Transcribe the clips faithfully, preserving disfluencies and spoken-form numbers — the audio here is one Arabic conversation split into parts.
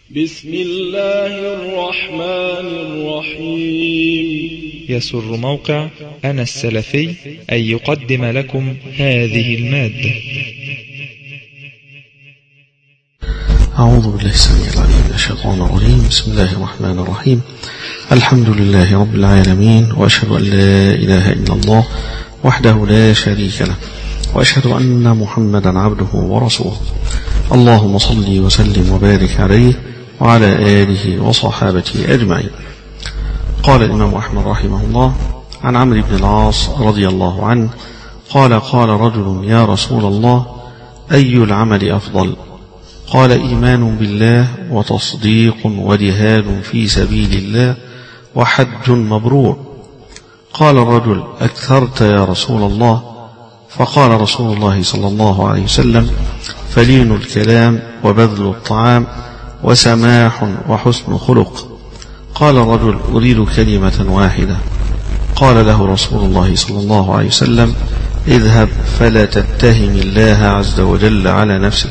بسم الله الرحمن الرحيم. يسر موقع أنا السلفي أن يقدم لكم هذه المادة. أعوذ بالله السميع العليم من الشيطان الرجيم. بسم الله الرحمن الرحيم. الحمد لله رب العالمين، وأشهد أن لا إله إلا الله وحده لا شريك له، وأشهد أن محمدا عبده ورسوله. اللهم صل وسلم وبارك عليه وعلى آله وصحابته أجمعين. قال الإمام أحمد رحمه الله عن عمرو بن العاص رضي الله عنه قال: قال رجل: يا رسول الله، أي العمل أفضل؟ قال: إيمان بالله وتصديق وجهاد في سبيل الله وحج مبرور. قال الرجل: أكثرت يا رسول الله. فقال رسول الله صلى الله عليه وسلم: فلين الكلام وبذل الطعام وسماح وحسن خلق. قال الرجل: أريد كلمة واحدة. قال له رسول الله صلى الله عليه وسلم: اذهب فلا تتهم الله عز وجل على نفسك.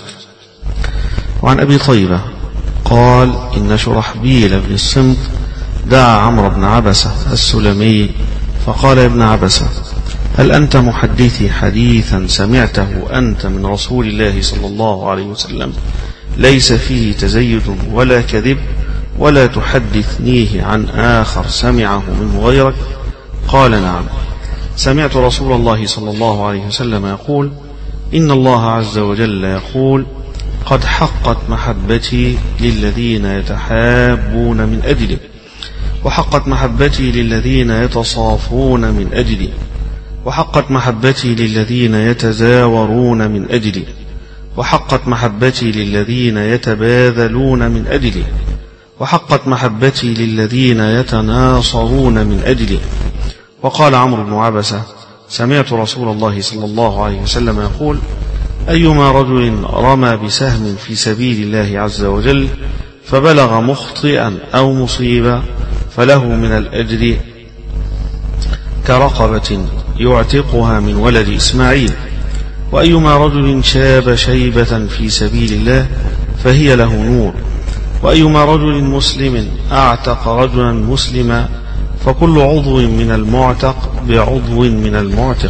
وعن أبي طيبة قال: إن شرحبيل بن الصمت دعا عمرو بن عبسة السلمي فقال: يا ابن عبسة، هل أنت محدثي حديثا سمعته أنت من رسول الله صلى الله عليه وسلم ليس فيه تزيد ولا كذب، ولا تحدثنيه عن آخر سمعه منه غيرك؟ قال: نعم، سمعت رسول الله صلى الله عليه وسلم يقول: إن الله عز وجل يقول: قد حقت محبتي للذين يتحابون من أجلي، وحقت محبتي للذين يتصافون من أجلي، وحقت محبتي للذين يتزاورون من أجلي، وحقت محبتي للذين يتباذلون من أجلي، وحقت محبتي للذين يتناصرون من أجلي. وقال عمرو بن عبسة: سمعت رسول الله صلى الله عليه وسلم يقول: أيما رجل رمى بسهم في سبيل الله عز وجل فبلغ مخطئا أو مصيبا فله من الأجر كرقبة يعتقها من ولد إسماعيل. وأيما رجل شاب شيبة في سبيل الله فهي له نور. وأيما رجل مسلم أعتق رجلا مسلما فكل عضو من المعتق بعضو من المعتق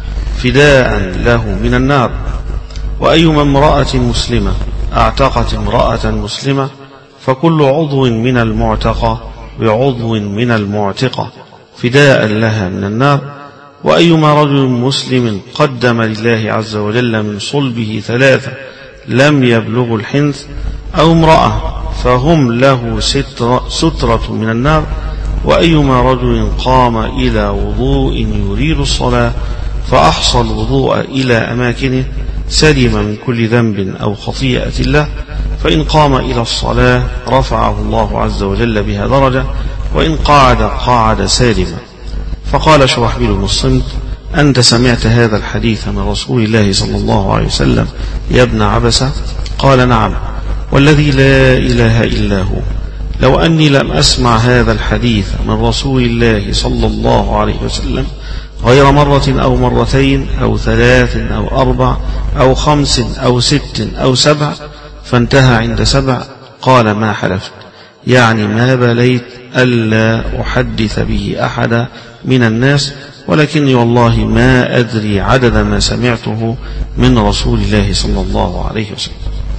فداء له من النار. وأيما امرأة مسلمة أعتقت امرأة مسلمة فكل عضو من المعتقة بعضو من المعتقة فداء لها من النار. وأيما رجل مسلم قدم لله عز وجل من صلبه ثلاثة لم يبلغ الحنث أو امرأة فهم له سترة, سترة من النار. وأيما رجل قام إلى وضوء يريد الصلاة فأحصى الوضوء إلى أماكنه سلم من كل ذنب أو خطيئة له، فإن قام إلى الصلاة رفعه الله عز وجل بها درجة، وإن قعد قعد سالما. فقال شرحبيل بن الصمت: أنت سمعت هذا الحديث من رسول الله صلى الله عليه وسلم يا ابن عبسة؟ قال: نعم، والذي لا إله إلا هو، لو أني لم أسمع هذا الحديث من رسول الله صلى الله عليه وسلم غير مرة أو مرتين أو ثلاث أو أربع أو خمس أو ست أو سبع، فانتهى عند سبع، قال: ما حلفت، يعني ما بليت ألا أحدث به أحد من الناس، ولكني والله ما أدري عدد ما سمعته من رسول الله صلى الله عليه وسلم.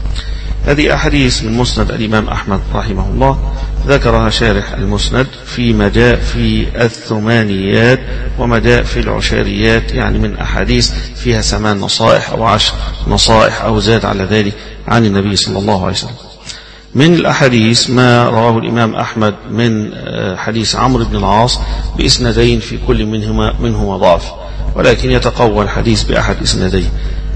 هذه أحاديث من مسند الإمام أحمد رحمه الله، ذكرها شارح المسند في ما جاء في الثمانيات وما جاء في العشريات، يعني من أحاديث فيها ثمان نصائح أو عشر نصائح أو زاد على ذلك عن النبي صلى الله عليه وسلم. من الأحاديث ما رواه الإمام أحمد من حديث عمرو بن العاص بإسنادين في كل منهما منهما ضعف، ولكن يتقوى الحديث بأحد إسنادين.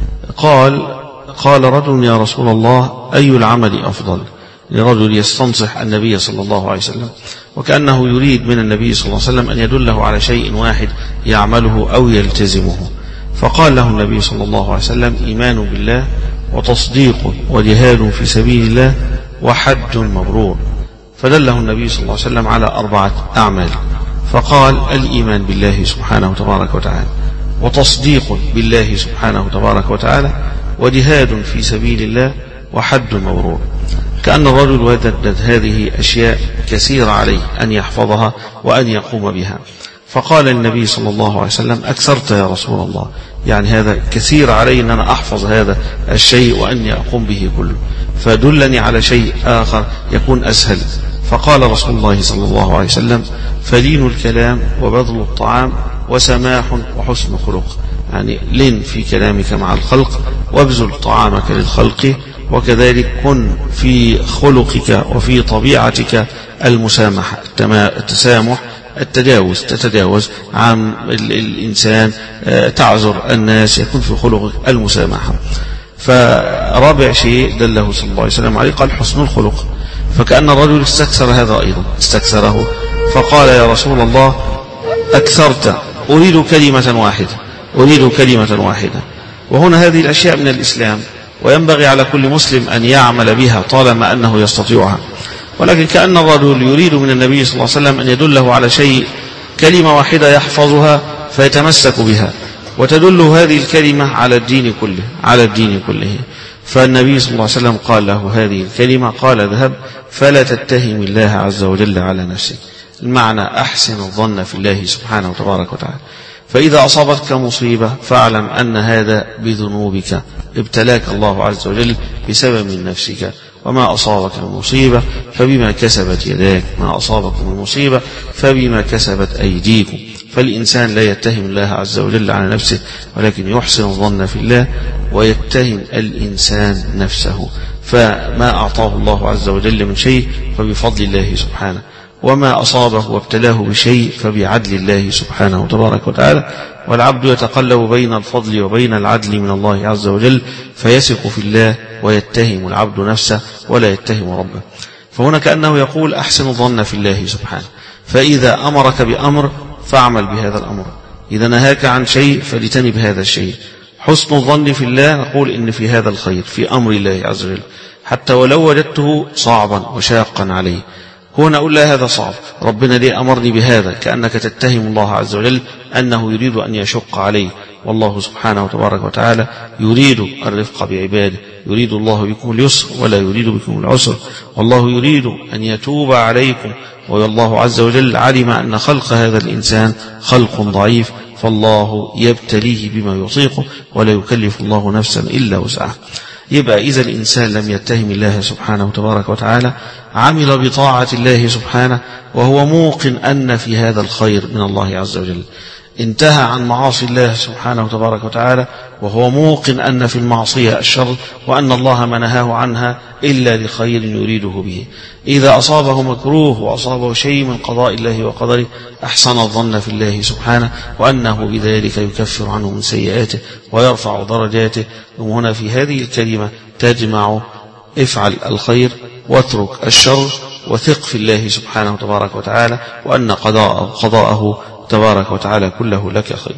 قال قال رجل: يا رسول الله، أي العمل أفضل؟ لرجل يستنصح النبي صلى الله عليه وسلم، وكأنه يريد من النبي صلى الله عليه وسلم أن يدله على شيء واحد يعمله أو يلتزمه. فقال له النبي صلى الله عليه وسلم: إيمان بالله وتصديق وجهاد في سبيل الله وحج مبرور. فدله النبي صلى الله عليه وسلم على أربعة أعمال، فقال: الإيمان بالله سبحانه تبارك وتعالى، وتصديق بالله سبحانه تبارك وتعالى، وجهاد في سبيل الله، وحج مبرور. كأن الرجل ودد هذه أشياء كثيرة عليه أن يحفظها وأن يقوم بها، فقال النبي صلى الله عليه وسلم: أكثرت يا رسول الله، يعني هذا كثير علي أن أنا أحفظ هذا الشيء وأني أقوم به كله، فدلني على شيء آخر يكون أسهل. فقال رسول الله صلى الله عليه وسلم: فلين الكلام وبذل الطعام وسماح وحسن خلق، يعني لين في كلامك مع الخلق وابذل طعامك للخلق، وكذلك كن في خلقك وفي طبيعتك المسامحة، التسامح، التجاوز، تتجاوز عن الإنسان، تعذر الناس، يكون في خلقك المسامحة. فرابع شيء دله صلى الله عليه وسلم عليه قال: حسن الخلق. فكأن الرجل استكثر هذا أيضا، استكثره، فقال: يا رسول الله أكثرت، أريد كلمة واحدة، أريد كلمة واحدة. وهنا هذه الأشياء من الإسلام، وينبغي على كل مسلم أن يعمل بها طالما أنه يستطيعها، ولكن كأن الرجل يريد من النبي صلى الله عليه وسلم أن يدله على شيء، كلمة واحدة يحفظها فيتمسك بها، وتدل هذه الكلمة على الدين كله، على الدين كله. فالنبي صلى الله عليه وسلم قال له هذه الكلمة، قال: اذهب فلا تتهم الله عز وجل على نفسك. المعنى: أحسن الظن في الله سبحانه وتبارك وتعالى، فإذا أصابتك مصيبة فاعلم أن هذا بذنوبك، ابتلاك الله عز وجل بسبب من نفسك، وما أصابك من مصيبة فبما كسبت يداك، ما أصابكم من مصيبة فبما كسبت أيديكم. فالإنسان لا يتهم الله عز وجل على نفسه، ولكن يحسن الظن في الله، ويتهم الإنسان نفسه. فما أعطاه الله عز وجل من شيء فبفضل الله سبحانه، وما أصابه وابتلاه بشيء فبعدل الله سبحانه وتبارك وتعالى. والعبد يتقلب بين الفضل وبين العدل من الله عز وجل، فيثق في الله ويتهم العبد نفسه ولا يتهم ربه. فهنا كأنه يقول: أحسن الظن في الله سبحانه، فإذا أمرك بأمر فاعمل بهذا الأمر، إذا نهاك عن شيء فاجتنب هذا الشيء. حسن الظن في الله، نقول إن في هذا الخير في أمر الله عز وجل، حتى ولو وجدته صعبا وشاقا عليه. هنا أقول: لا، هذا صعب، ربنا ليه أمرني بهذا؟ كأنك تتهم الله عز وجل أنه يريد أن يشق عليه، والله سبحانه وتبارك وتعالى يريد الرفق بعباده، يريد الله بكم اليسر ولا يريد بكم العسر، والله يريد أن يتوب عليكم، والله عز وجل علم أن خلق هذا الإنسان خلق ضعيف، فالله يبتليه بما يطيقه، ولا يكلف الله نفسا إلا وسعها. يبقى إذا الإنسان لم يتهم الله سبحانه وتبارك وتعالى، عمل بطاعة الله سبحانه وهو موقن أن في هذا الخير من الله عز وجل، انتهى عن معاصي الله سبحانه وتبارك وتعالى وهو موقن أن في المعصية الشر، وأن الله ما نهاه عنها إلا لخير يريده به. إذا أصابه مكروه وأصابه شيء من قضاء الله وقدره، أحسن الظن في الله سبحانه، وأنه بذلك يكفر عنه من سيئاته ويرفع درجاته. وهنا في هذه الكلمة تجمع: افعل الخير واترك الشر، وثق في الله سبحانه وتبارك وتعالى، وأن قضاءه, قضاءه تبارك وتعالى كله لك خير.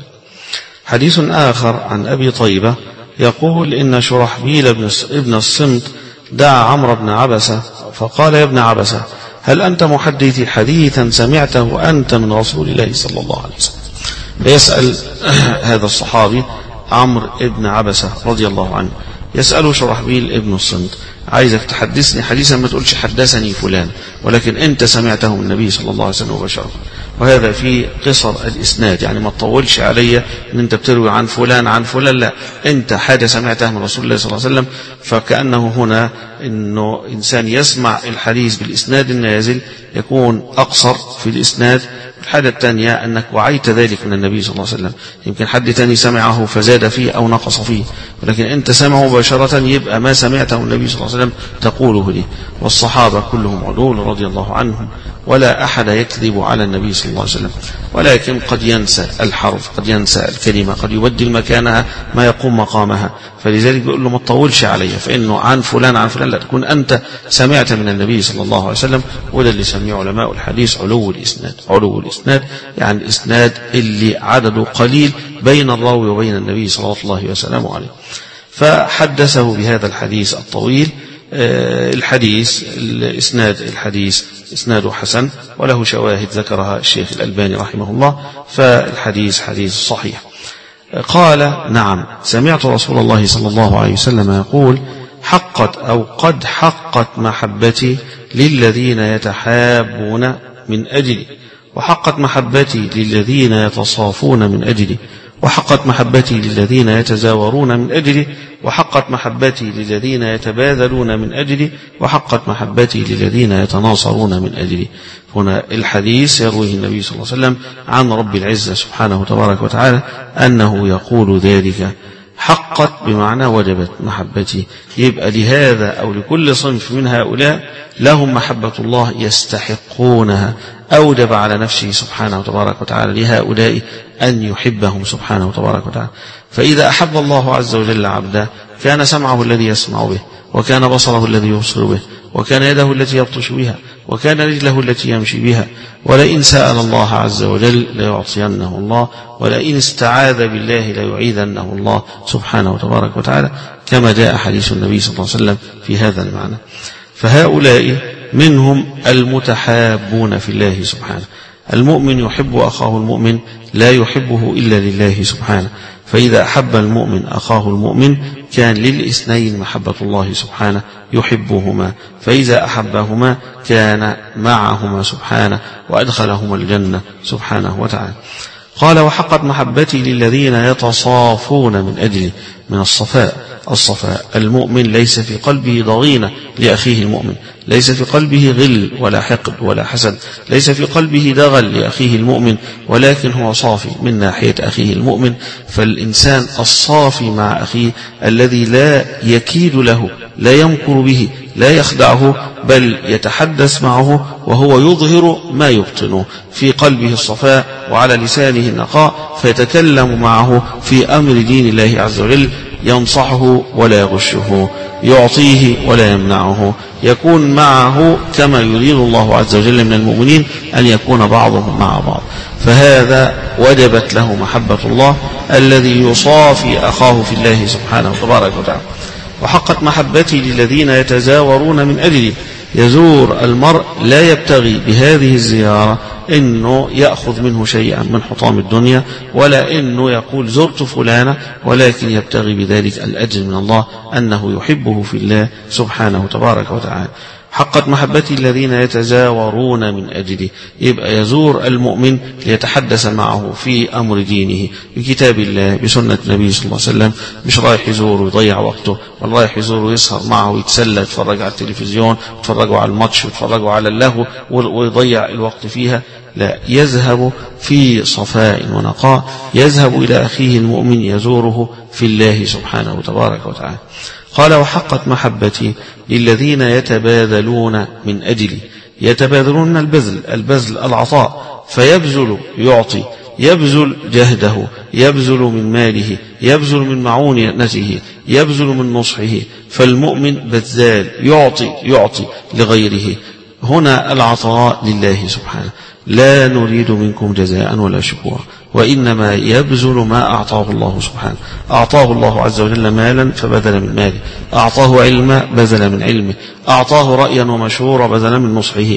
حديث آخر عن أبي طيبة يقول: إن شرحبيل ابن الصمت دعا عمرو بن عبسة فقال: يا ابن عبسة، هل أنت محدثي حديثا سمعته أنت من رسول الله صلى الله عليه وسلم؟ فيسأل هذا الصحابي عمرو بن عبسة رضي الله عنه، يسأل شرحبيل ابن الصمت: عايزك تحدثني حديثا، ما تقولش حدثني فلان، ولكن أنت سمعته من النبي صلى الله عليه وسلم وبشره. وهذا في قصر الإسناد، يعني ما تطولش علي أن أنت بتروي عن فلان عن فلان، لا، أنت حاجة سمعتها من رسول الله صلى الله عليه وسلم. فكأنه هنا أنه إنسان يسمع الحديث بالإسناد النازل يكون أقصر في الإسناد. الحاجة الثانية أنك وعيت ذلك من النبي صلى الله عليه وسلم، يمكن حد تاني سمعه فزاد فيه أو نقص فيه، ولكن أنت سمعه مباشرة، يبقى ما سمعته النبي صلى الله عليه وسلم تقوله لي. والصحابة كلهم عدول رضي الله عنهم، ولا أحد يكذب على النبي صلى الله عليه وسلم، ولكن قد ينسى الحرف، قد ينسى الكلمة، قد يبدل مكانها ما يقوم مقامها. فلذلك بيقول له: ما تطولش علي، فإنه عن فلان عن فلان، لا، تكون أنت سمعت من النبي صلى الله عليه وسلم. وده اللي سميه علماء الحديث علو الإسناد. علو الإسناد يعني الإسناد اللي عدده قليل بين الراوي وبين النبي صلى الله عليه وسلم عليه. فحدثه بهذا الحديث الطويل. الحديث الإسناد الحديث إسناده حسن، وله شواهد ذكرها الشيخ الألباني رحمه الله، فالحديث حديث صحيح. قال: نعم، سمعت رسول الله صلى الله عليه وسلم يقول: حقت أو قد حقت محبتي للذين يتحابون من أجلي، وحقت محبتي للذين يتصافون من أجلي، وحقت محبتي للذين يتزاورون من أجلي، وحقت محبتي للذين يتباذلون من أجلي، وحقت محبتي للذين يتناصرون من أجلي. هنا الحديث يرويه النبي صلى الله عليه وسلم عن رب العزة سبحانه وتبارك وتعالى أنه يقول ذلك: حقت بمعنى وجبت محبتي. يبقى لهذا أو لكل صنف من هؤلاء لهم محبة الله يستحقونها، أوجب على نفسه سبحانه وتبارك وتعالى لهؤلاء أن يحبهم سبحانه وتبارك وتعالى. فإذا أحب الله عز وجل عبدا كان سمعه الذي يسمع به، وكان بصره الذي يبصر به، وكان يده التي يبطش بها، وكان رجله التي يمشي بها. ولئن سأل الله عز وجل ليعطينه الله، ولئن استعاذ بالله ليعيذنه الله سبحانه وتبارك وتعالى، كما جاء حديث النبي صلى الله عليه وسلم في هذا المعنى. فهؤلاء منهم المتحابون في الله سبحانه. المؤمن يحب أخاه المؤمن لا يحبه إلا لله سبحانه، فإذا أحب المؤمن أخاه المؤمن كان للإثنين محبة الله سبحانه يحبهما، فإذا أحبهما كان معهما سبحانه وأدخلهما الجنة سبحانه وتعالى. قال: وحقت محبتي للذين يتصافون من أجلي. من الصفاء. الصفاء المؤمن ليس في قلبه ضغينة لأخيه المؤمن، ليس في قلبه غل ولا حقد ولا حسد، ليس في قلبه دغل لأخيه المؤمن، ولكن هو صافي من ناحية أخيه المؤمن. فالإنسان الصافي مع أخيه الذي لا يكيد له، لا يمكر به، لا يخدعه، بل يتحدث معه وهو يظهر ما يبطنه، في قلبه الصفاء وعلى لسانه النقاء، فيتكلم معه في أمر دين الله عز وجل، ينصحه ولا يغشه، يعطيه ولا يمنعه، يكون معه كما يريد الله عز وجل من المؤمنين أن يكون بعضهم مع بعض. فهذا وجبت له محبة الله الذي يصافي أخاه في الله سبحانه وتبارك وتعالى. وحقت محبتي للذين يتزاورون من أجلي. يزور المرء لا يبتغي بهذه الزيارة إنه يأخذ منه شيئا من حطام الدنيا، ولا إنه يقول زرت فلانا، ولكن يبتغي بذلك الأجر من الله أنه يحبه في الله سبحانه تبارك وتعالى. حقت محبتي الذين يتزاورون من أجلي. يبقى يزور المؤمن ليتحدث معه في أمر دينه، بكتاب الله، بسنة النبي صلى الله عليه وسلم. مش رايح يزور ويضيع وقته، ولا رايح يزور ويسهر معه ويتسلى، يتفرج على التلفزيون، يتفرجوا على الماتش، يتفرجوا على اللهو ويضيع الوقت فيها. لا، يذهب في صفاء ونقاء، يذهب إلى أخيه المؤمن يزوره في الله سبحانه تبارك وتعالى. قال: وحقت محبتي للذين يتباذلون من أجلي. يتباذلون من البذل، البذل العطاء، فيبذل يعطي، يبذل جهده، يبذل من ماله، يبذل من معونته، يبذل من نصحه. فالمؤمن بذال، يعطي يعطي لغيره. هنا العطاء لله سبحانه، لا نريد منكم جزاء ولا شكورا، وإنما يبذل ما أعطاه الله سبحانه. أعطاه الله عز وجل مالا فبذل من ماله، أعطاه علما بذل من علمه، أعطاه رأيا ومشورا بذل من نصحه،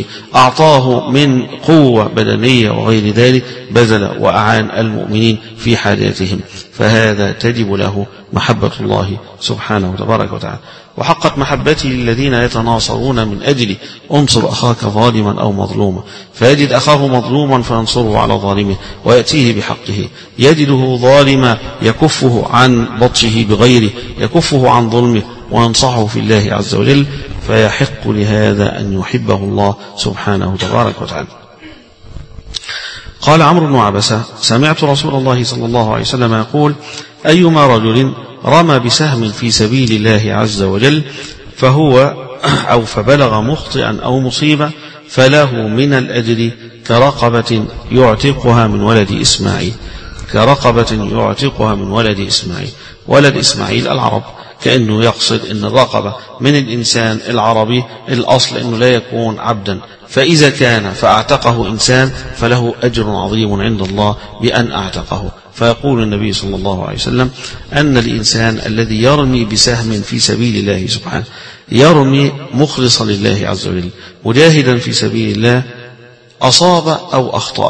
أعطاه من قوة بدنية وغير ذلك بذل وأعان المؤمنين في حاجاتهم. فهذا تجب له محبة الله سبحانه وتبارك وتعالى. وحقت محبتي للذين يتناصرون من أجلي. انصر أخاك ظالما أو مظلوما، فيجد أخاه مظلوما فينصره على ظالمه ويأتيه بحقه. يجده ظالما يكفه عن بطشه بغيره، يكفه عن ظلمه وينصحه في الله عز وجل، فيحق لهذا أن يحبه الله سبحانه تبارك وتعالى. قال عمرو بن عبسة: سمعت رسول الله صلى الله عليه وسلم يقول: أيما رجل رمى بسهم في سبيل الله عز وجل فهو أو فبلغ مخطئا أو مصيبة فله من الأجر كرقبة يعتقها من ولد إسماعيل. كرقبة يعتقها من ولد إسماعيل. ولد إسماعيل العرب، كأنه يقصد أن الرقبة من الإنسان العربي الأصل أنه لا يكون عبدا، فإذا كان فأعتقه إنسان فله أجر عظيم عند الله بأن أعتقه. فيقول النبي صلى الله عليه وسلم أن الإنسان الذي يرمي بسهم في سبيل الله سبحانه، يرمي مخلصا لله عز وجل، مجاهدا في سبيل الله، أصاب أو أخطأ،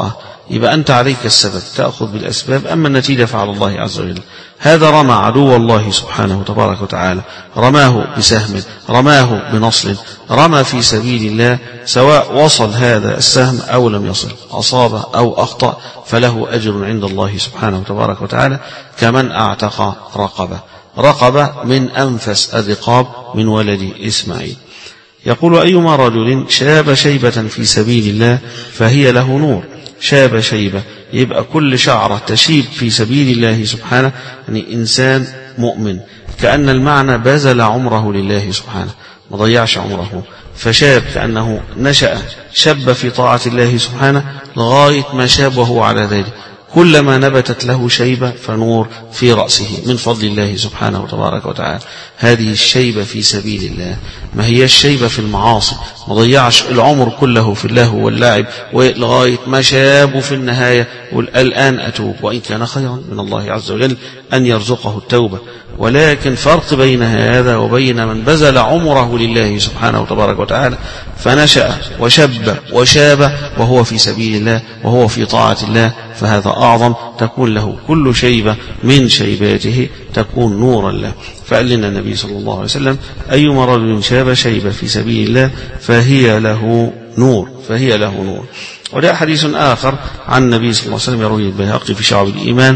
يبقى أنت عليك السبب تأخذ بالأسباب، أما النتيجة فعلى الله عز وجل. هذا رمى عدو الله سبحانه تبارك وتعالى، رماه بسهم، رماه بنصل، رمى في سبيل الله، سواء وصل هذا السهم أو لم يصل، أصاب أو أخطأ، فله أجر عند الله سبحانه تبارك وتعالى كمن أعتق رقبة رقبة من أنفس الرقاب من ولد إسماعيل. يقول أيما رجل شاب شيبة في سبيل الله فهي له نور. شاب شيبة يبقى كل شعرة تشيب في سبيل الله سبحانه، يعني إنسان مؤمن، كأن المعنى بذل عمره لله سبحانه، ما ضيعش عمره، فشاب كأنه نشأ شاب في طاعة الله سبحانه لغاية ما شاب وهو على ذلك، كلما نبتت له شيبة فنور في رأسه من فضل الله سبحانه وتبارك وتعالى. هذه الشيبة في سبيل الله، ما هي الشيبة في المعاصي، ما ضيعش العمر كله في اللهو واللعب ولغاية ما شاب في النهاية والآن أتوب، وإن كان خيرا من الله عز وجل أن يرزقه التوبة. ولكن فرق بين هذا وبين من بذل عمره لله سبحانه وتبارك وتعالى فنشأ وشب وشاب وهو في سبيل الله وهو في طاعة الله، فهذا أعظم، تكون له كل شيبة من شيباته تكون نورا له. فقال لنا النبي صلى الله عليه وسلم أيما رجل شاب شيبة في سبيل الله فهي له نور، فهي له نور. وجاء حديث آخر عن النبي صلى الله عليه وسلم يروي البيهقي في شعب الإيمان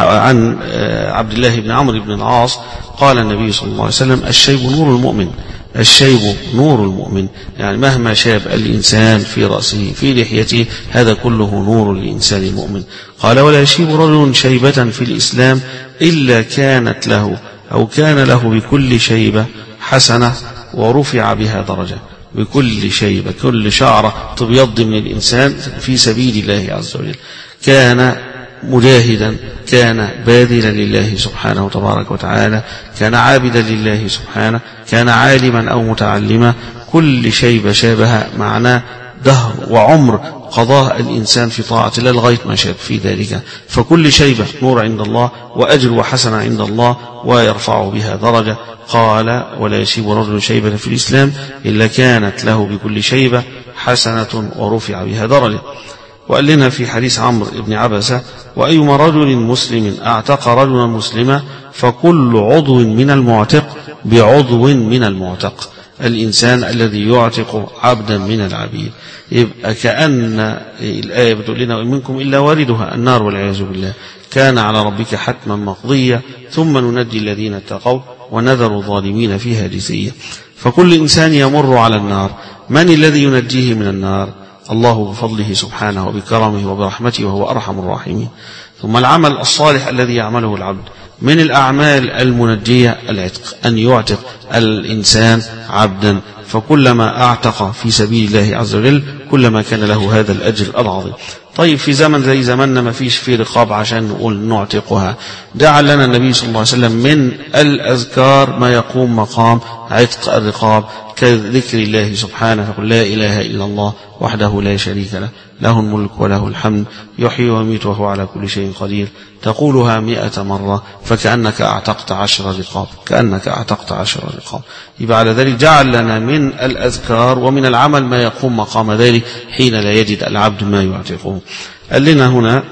عن عبد الله بن عمرو بن العاص قال النبي صلى الله عليه وسلم الشيب نور المؤمن، الشيب نور المؤمن، يعني مهما شاب الإنسان في رأسه في لحيته هذا كله نور للإنسان المؤمن. قال ولا يشيب رجل شيبة في الإسلام إلا كانت له أو كان له بكل شيبة حسنة ورفع بها درجة. بكل شيبة، كل شعرة تبيض من الإنسان في سبيل الله عز وجل، كان مجاهدا، كان باذلا لله سبحانه وتبارك وتعالى، كان عابدا لله سبحانه، كان عالما أو متعلما، كل شيبة شابها معناه دهر وعمر قضاء الإنسان في طاعة الله لغاية ما شاب في ذلك. فكل شيبة نور عند الله وأجر وحسنة عند الله ويرفع بها درجة. قال ولا يشيب رجل شيبة في الإسلام إلا كانت له بكل شيبة حسنة ورفع بها درجة. وقال لنا في حديث عمرو بن عبسة وأيما رجل مسلم أعتق رجلا مسلما فكل عضو من المعتق بعضو من المعتق. الإنسان الذي يعتق عبدا من العبيد، يبقى كأن الآية بتقول لنا وإن منكم إلا واردها النار والعياذ بالله، كان على ربك حتما مقضيا ثم ننجي الذين اتقوا ونذر الظالمين فيها جثيا. فكل إنسان يمر على النار، من الذي ينجيه من النار؟ الله بفضله سبحانه وبكرمه وبرحمته وهو أرحم الراحمين. ثم العمل الصالح الذي يعمله العبد من الأعمال المنجية العتق، أن يعتق الإنسان عبدا، فكلما أعتق في سبيل الله عز وجل كلما كان له هذا الأجر العظيم. طيب في زمن زي زماننا ما فيش فيه رقاب عشان نقول نعتقها، دعا لنا النبي صلى الله عليه وسلم من الأذكار ما يقوم مقام عتق الرقاب كذكر الله سبحانه، فقل لا إله إلا الله وحده لا شريك له له الملك وله الحمد يحيي ويميت وهو على كل شيء قدير، تقولها مئة مرة فكأنك أعتقت عشر رقاب، كأنك أعتقت عشر رقاب. يبقى على ذلك جعل لنا من الأذكار ومن العمل ما يقوم مقام ذلك حين لا يجد العبد ما يعتقه. قال لنا هنا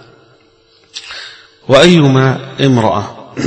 وأيما امرأة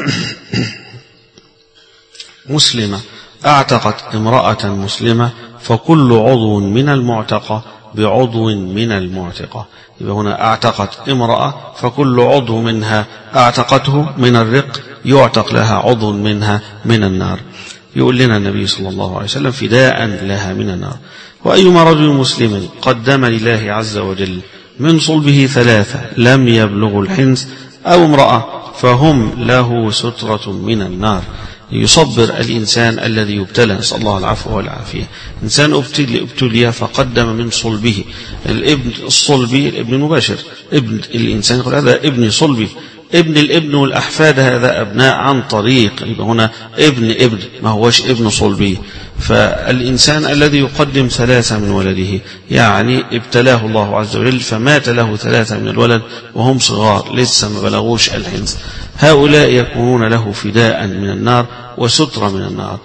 مسلمة أعتقت امرأة مسلمة فكل عضو من المعتقة بعضو من المعتقة. يبقى هنا أعتقت امرأة فكل عضو منها أعتقته من الرق يعتق لها عضو منها من النار. يقول لنا النبي صلى الله عليه وسلم فداء لها من النار. وأيما رجل مسلم قدم لله عز وجل من صلبه ثلاثة لم يبلغوا الحنس أو امرأة فهم له سترة من النار. يصبر الإنسان الذي يبتلى، نسأل الله العفو والعافية. إنسان ابتلي فقدم من صلبه، الابن الصلبي الابن المباشر، ابن الإنسان يقول هذا ابن صلبي، ابن الابن والأحفاد هذا أبناء عن طريق، يبقى هنا ابن ابن ما هوش ابن صلبي. فالإنسان الذي يقدم ثلاثة من ولده يعني ابتلاه الله عز وجل فمات له ثلاثة من الولد وهم صغار لسه ما بلغوش الحنس، هؤلاء يكونون له فداء من النار وسترة من النار.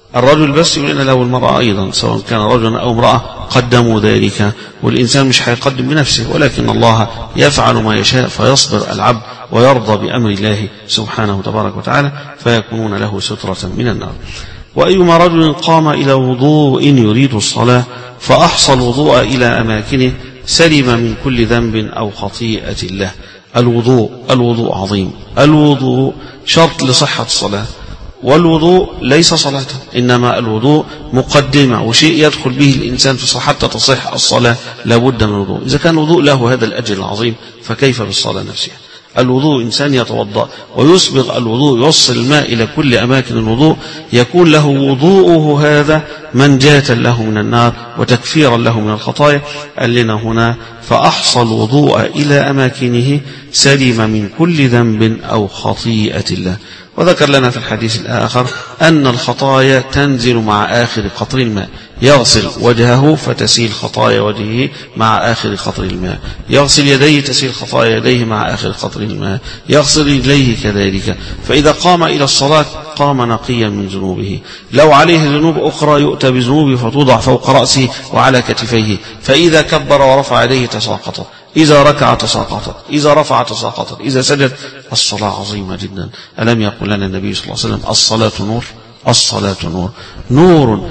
الرجل بس يقول إن له المرأة أيضا، سواء كان رجلا أو امرأة قدموا ذلك، والإنسان مش هيقدم بنفسه، ولكن الله يفعل ما يشاء فيصبر العبد ويرضى بأمر الله سبحانه تبارك وتعالى فيكونون له سترة من النار. وأيما رجل قام إلى وضوء يريد الصلاة فأحصى الوضوء إلى أماكنه سلم من كل ذنب أو خطيئة له. الوضوء الوضوء عظيم، الوضوء شرط لصحة الصلاة، والوضوء ليس صلاة، إنما الوضوء مقدمة وشيء يدخل به الإنسان في صحة حتى تصح الصلاة لابد من الوضوء. إذا كان الوضوء له هذا الأجر العظيم فكيف بالصلاة نفسها؟ الوضوء إنسان يتوضأ ويسبغ الوضوء، يوصل الماء إلى كل أماكن الوضوء، يكون له وضوءه هذا منجاة له من النار وتكفيرا له من الخطايا. قال لنا هنا فأحصى الوضوء إلى أماكنه سلم من كل ذنب أو خطيئة له. وذكر لنا في الحديث الآخر أن الخطايا تنزل مع آخر قطر الماء، يغسل وجهه فتسيل خطايا وجهه مع آخر قطر الماء، يغسل يديه تسيل خطايا يديه مع آخر قطر الماء، يغسل رجليه كذلك. فإذا قام إلى الصلاة قام نقيا من ذنوبه، لو عليه ذنوب أخرى يؤتى بذنوبه فتوضع فوق رأسه وعلى كتفيه، فإذا كبر ورفع يديه تساقطت، إذا ركع تساقطت، إذا رفع تساقطت، إذا سجد. الصلاة عظيمة جدا. ألم يقل لنا النبي صلى الله عليه وسلم الصلاة نور؟ الصلاة نور، نور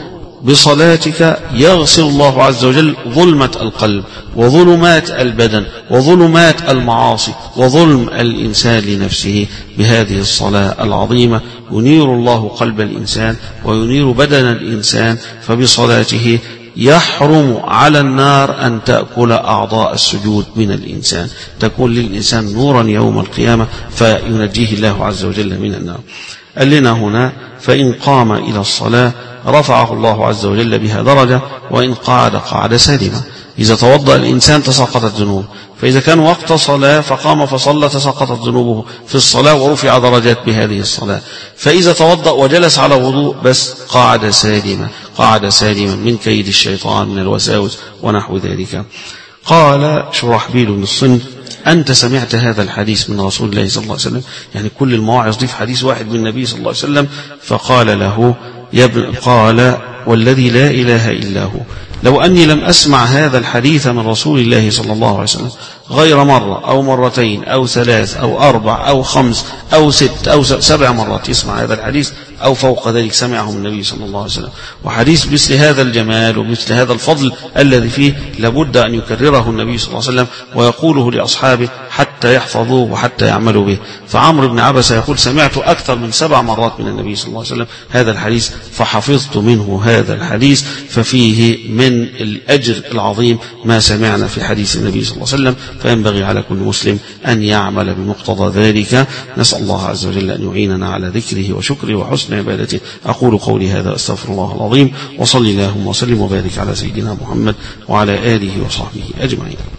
بصلاتك يغسل الله عز وجل ظلمة القلب وظلمات البدن وظلمات المعاصي وظلم الإنسان لنفسه. بهذه الصلاة العظيمة ينير الله قلب الإنسان وينير بدن الإنسان، فبصلاته يحرم على النار أن تأكل أعضاء السجود من الإنسان، تكون للإنسان نورا يوم القيامة فينجيه الله عز وجل من النار. قال لنا هنا فإن قام إلى الصلاة رفعه الله عز وجل بها درجة، وإن قعد قعد سالما. إذا توضأ الإنسان تساقطت ذنوبه، فإذا كان وقت صلاة فقام فصلى تساقطت ذنوبه في الصلاة ورفع درجات بهذه الصلاة. فإذا توضأ وجلس على وضوء بس قعد سالما، قعد سالما من كيد الشيطان من الوساوس ونحو ذلك. قال شرحبيل بن الصند أنت سمعت هذا الحديث من رسول الله صلى الله عليه وسلم؟ يعني كل المواعظ دي في حديث واحد من النبي صلى الله عليه وسلم. فقال له يا ابن، قال والذي لا إله إلا هو لو أني لم أسمع هذا الحديث من رسول الله صلى الله عليه وسلم غير مرة أو مرتين أو ثلاث أو أربع أو خمس أو ست أو سبع مرات يسمع هذا الحديث أو فوق ذلك سمعه النبي صلى الله عليه وسلم، وحديث مثل هذا الجمال ومثل هذا الفضل الذي فيه لابد أن يكرره النبي صلى الله عليه وسلم ويقوله لأصحابه حتى يحفظوه وحتى يعملوا به. فعمرو بن عبسة يقول سمعت أكثر من سبع مرات من النبي صلى الله عليه وسلم هذا الحديث فحفظت منه هذا الحديث. ففيه من الأجر العظيم ما سمعنا في حديث النبي صلى الله عليه وسلم، فينبغي على كل مسلم أن يعمل بمقتضى ذلك. نسأل الله عز وجل أن يعيننا على ذكره وشكره وحسن عبادته. أقول قولي هذا أستغفر الله العظيم، وصلي اللهم وسلم وبارك على سيدنا محمد وعلى آله وصحبه أجمعين.